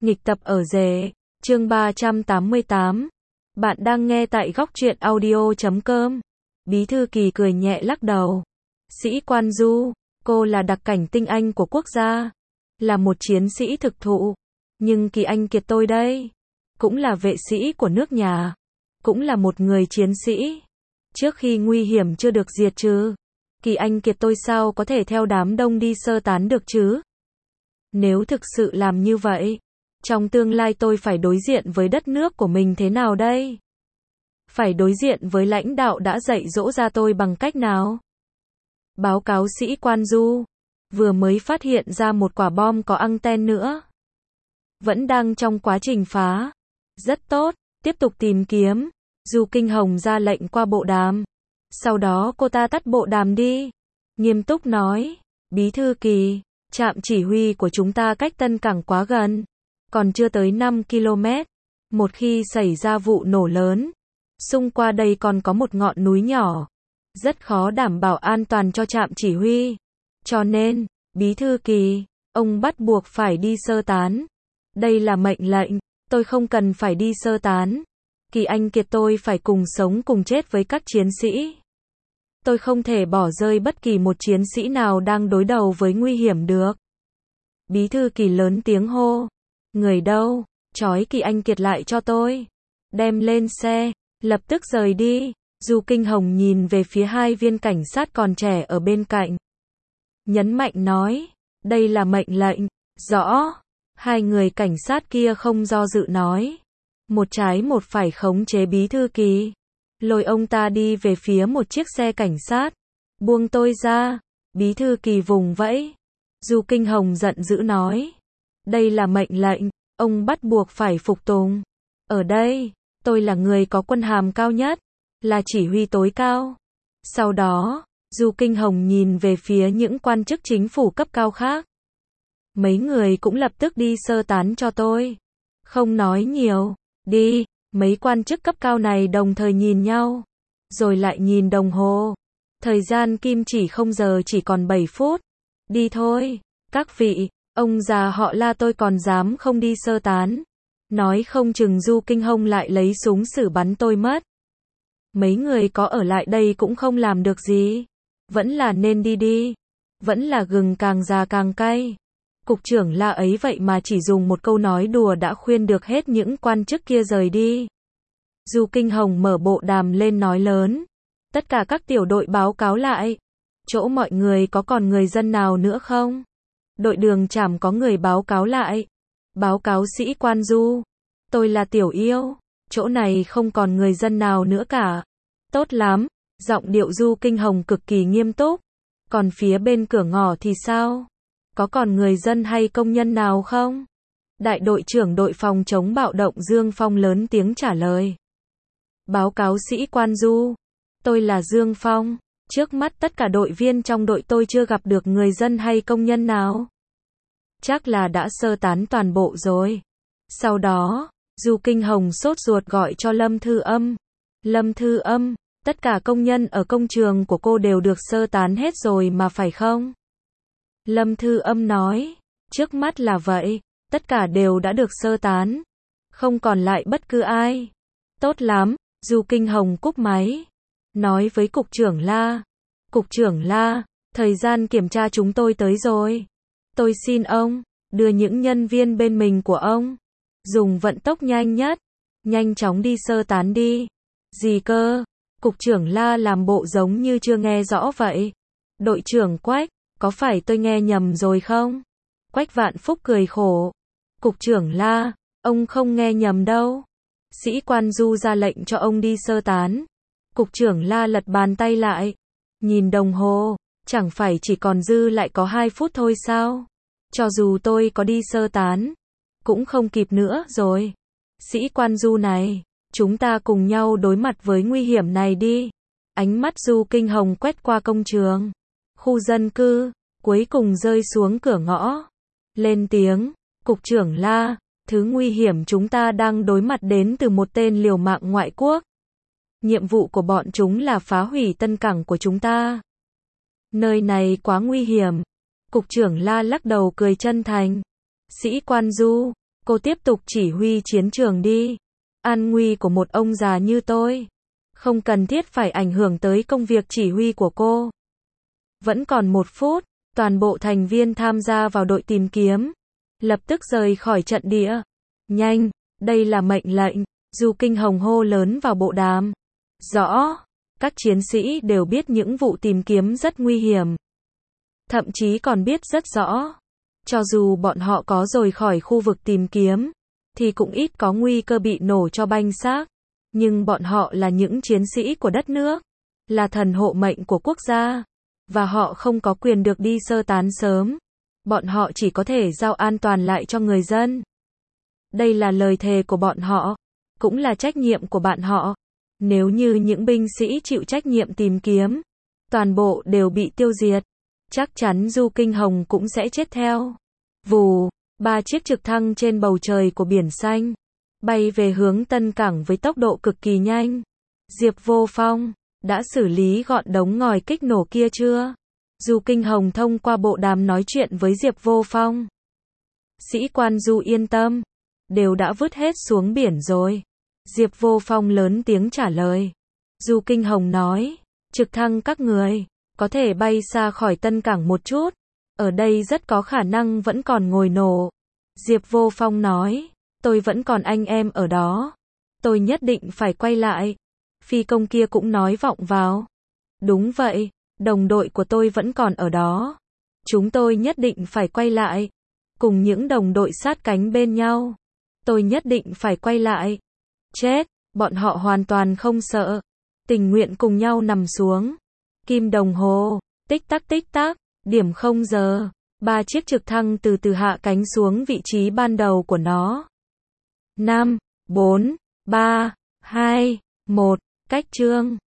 Nghịch tập ở rể, chương 388. Bạn đang nghe tại góc truyện audio.com. Bí thư Kỳ cười nhẹ lắc đầu. Sĩ Quan Du, cô là đặc cảnh tinh anh của quốc gia, là một chiến sĩ thực thụ. Nhưng Kỳ Anh Kiệt tôi đây, cũng là vệ sĩ của nước nhà, cũng là một người chiến sĩ. Trước khi nguy hiểm chưa được diệt trừ, Kỳ Anh Kiệt tôi sao có thể theo đám đông đi sơ tán được chứ? Nếu thực sự làm như vậy, trong tương lai tôi phải đối diện với đất nước của mình thế nào đây? Phải đối diện với lãnh đạo đã dạy dỗ ra tôi bằng cách nào? Báo cáo Sĩ Quan Du, vừa mới phát hiện ra một quả bom có anten nữa. Vẫn đang trong quá trình phá. Rất tốt, tiếp tục tìm kiếm. Du Kinh Hồng ra lệnh qua bộ đàm. Sau đó cô ta tắt bộ đàm đi. Nghiêm túc nói, Bí thư Kỳ, trạm chỉ huy của chúng ta cách Tân Cảng quá gần, còn chưa tới 5 km. Một khi xảy ra vụ nổ lớn, xung quanh đây còn có một ngọn núi nhỏ, rất khó đảm bảo an toàn cho trạm chỉ huy. Cho nên, Bí thư Kỳ, ông bắt buộc phải đi sơ tán. Đây là mệnh lệnh, tôi không cần phải đi sơ tán. Kỳ Anh Kiệt tôi phải cùng sống cùng chết với các chiến sĩ. Tôi không thể bỏ rơi bất kỳ một chiến sĩ nào đang đối đầu với nguy hiểm được. Bí thư Kỳ lớn tiếng hô. Người đâu? Trói Kỳ Anh Kiệt lại cho tôi. Đem lên xe, lập tức rời đi. Du Kinh Hồng nhìn về phía hai viên cảnh sát còn trẻ ở bên cạnh. Nhấn mạnh nói, đây là mệnh lệnh. Rõ. Hai người cảnh sát kia không do dự nói. Một trái một phải khống chế Bí thư Kỳ. Lôi ông ta đi về phía một chiếc xe cảnh sát. Buông tôi ra. Bí thư Kỳ vùng vẫy. Du Kinh Hồng giận dữ nói. Đây là mệnh lệnh, ông bắt buộc phải phục tùng. Ở đây, tôi là người có quân hàm cao nhất, là chỉ huy tối cao. Sau đó, Du Kinh Hồng nhìn về phía những quan chức chính phủ cấp cao khác. Mấy người cũng lập tức đi sơ tán cho tôi. Không nói nhiều, đi. Mấy quan chức cấp cao này đồng thời nhìn nhau, rồi lại nhìn đồng hồ. Thời gian kim chỉ không giờ chỉ còn 7 phút. Đi thôi, các vị, ông già họ La tôi còn dám không đi sơ tán. Nói không chừng Du Kinh Hồng lại lấy súng xử bắn tôi mất. Mấy người có ở lại đây cũng không làm được gì. Vẫn là nên đi đi. Vẫn là gừng càng già càng cay. Cục trưởng La ấy vậy mà chỉ dùng một câu nói đùa đã khuyên được hết những quan chức kia rời đi. Du Kinh Hồng mở bộ đàm lên nói lớn. Tất cả các tiểu đội báo cáo lại. Chỗ mọi người có còn người dân nào nữa không? Đội Đường Trảm có người báo cáo lại. Báo cáo Sĩ Quan Du. Tôi là Tiểu Yêu. Chỗ này không còn người dân nào nữa cả. Tốt lắm. Giọng điệu Du Kinh Hồng cực kỳ nghiêm túc. Còn phía bên cửa ngõ thì sao? Có còn người dân hay công nhân nào không? Đại đội trưởng đội phòng chống bạo động Dương Phong lớn tiếng trả lời. Báo cáo Sĩ Quan Du. Tôi là Dương Phong. Trước mắt tất cả đội viên trong đội tôi chưa gặp được người dân hay công nhân nào. Chắc là đã sơ tán toàn bộ rồi. Sau đó, Du Kinh Hồng sốt ruột gọi cho Lâm Thư Âm. Lâm Thư Âm, tất cả công nhân ở công trường của cô đều được sơ tán hết rồi mà phải không? Lâm Thư Âm nói, trước mắt là vậy, tất cả đều đã được sơ tán. Không còn lại bất cứ ai. Tốt lắm, Du Kinh Hồng cúp máy. Nói với Cục trưởng La. Cục trưởng La, thời gian kiểm tra chúng tôi tới rồi. Tôi xin ông, đưa những nhân viên bên mình của ông. Dùng vận tốc nhanh nhất. Nhanh chóng đi sơ tán đi. Gì cơ? Cục trưởng La làm bộ giống như chưa nghe rõ vậy. Đội trưởng Quách, có phải tôi nghe nhầm rồi không? Quách Vạn Phúc cười khổ. Cục trưởng La, ông không nghe nhầm đâu. Sĩ Quan Du ra lệnh cho ông đi sơ tán. Cục trưởng La lật bàn tay lại. Nhìn đồng hồ, chẳng phải chỉ còn dư lại có 2 phút thôi sao? Cho dù tôi có đi sơ tán, cũng không kịp nữa rồi. Sĩ Quan Du này, chúng ta cùng nhau đối mặt với nguy hiểm này đi. Ánh mắt Du Kinh Hồng quét qua công trường, khu dân cư, cuối cùng rơi xuống cửa ngõ. Lên tiếng, Cục trưởng La, thứ nguy hiểm chúng ta đang đối mặt đến từ một tên liều mạng ngoại quốc. Nhiệm vụ của bọn chúng là phá hủy Tân Cảng của chúng ta. Nơi này quá nguy hiểm. Cục trưởng La lắc đầu cười chân thành. Sĩ Quan Du, Cô tiếp tục chỉ huy chiến trường đi. An nguy của một ông già như tôi không cần thiết phải ảnh hưởng tới công việc chỉ huy của cô. Vẫn còn 1 phút, toàn bộ thành viên tham gia vào đội tìm kiếm lập tức rời khỏi trận địa. Nhanh, đây là mệnh lệnh, Du Kinh Hồng hô lớn vào bộ đàm. Rõ, các chiến sĩ đều biết những vụ tìm kiếm rất nguy hiểm. Thậm chí còn biết rất rõ, cho dù bọn họ có rời khỏi khu vực tìm kiếm, thì cũng ít có nguy cơ bị nổ cho banh xác. Nhưng bọn họ là những chiến sĩ của đất nước, là thần hộ mệnh của quốc gia, và họ không có quyền được đi sơ tán sớm. Bọn họ chỉ có thể giao an toàn lại cho người dân. Đây là lời thề của bọn họ, cũng là trách nhiệm của bạn họ. Nếu như những binh sĩ chịu trách nhiệm tìm kiếm, toàn bộ đều bị tiêu diệt, chắc chắn Du Kinh Hồng cũng sẽ chết theo. Vù, 3 chiếc trực thăng trên bầu trời của biển xanh bay về hướng Tân Cảng với tốc độ cực kỳ nhanh. Diệp Vô Phong, đã xử lý gọn đống ngòi kích nổ kia chưa? Du Kinh Hồng thông qua bộ đàm nói chuyện với Diệp Vô Phong. Sĩ quan Du yên tâm, đều đã vứt hết xuống biển rồi. Diệp Vô Phong lớn tiếng trả lời. Du Kinh Hồng nói, trực thăng các người có thể bay xa khỏi Tân Cảng một chút, ở đây rất có khả năng vẫn còn ngồi nổ. Diệp Vô Phong nói, tôi vẫn còn anh em ở đó, tôi nhất định phải quay lại. Phi công kia cũng nói vọng vào. Đúng vậy, đồng đội của tôi vẫn còn ở đó. Chúng tôi nhất định phải quay lại. Cùng những đồng đội sát cánh bên nhau. Tôi nhất định phải quay lại. Chết, bọn họ hoàn toàn không sợ. Tình nguyện cùng nhau nằm xuống. Kim đồng hồ, tích tắc, điểm 0 giờ. 3 chiếc trực thăng từ từ hạ cánh xuống vị trí ban đầu của nó. 5, 4, 3, 2, 1, cách chương.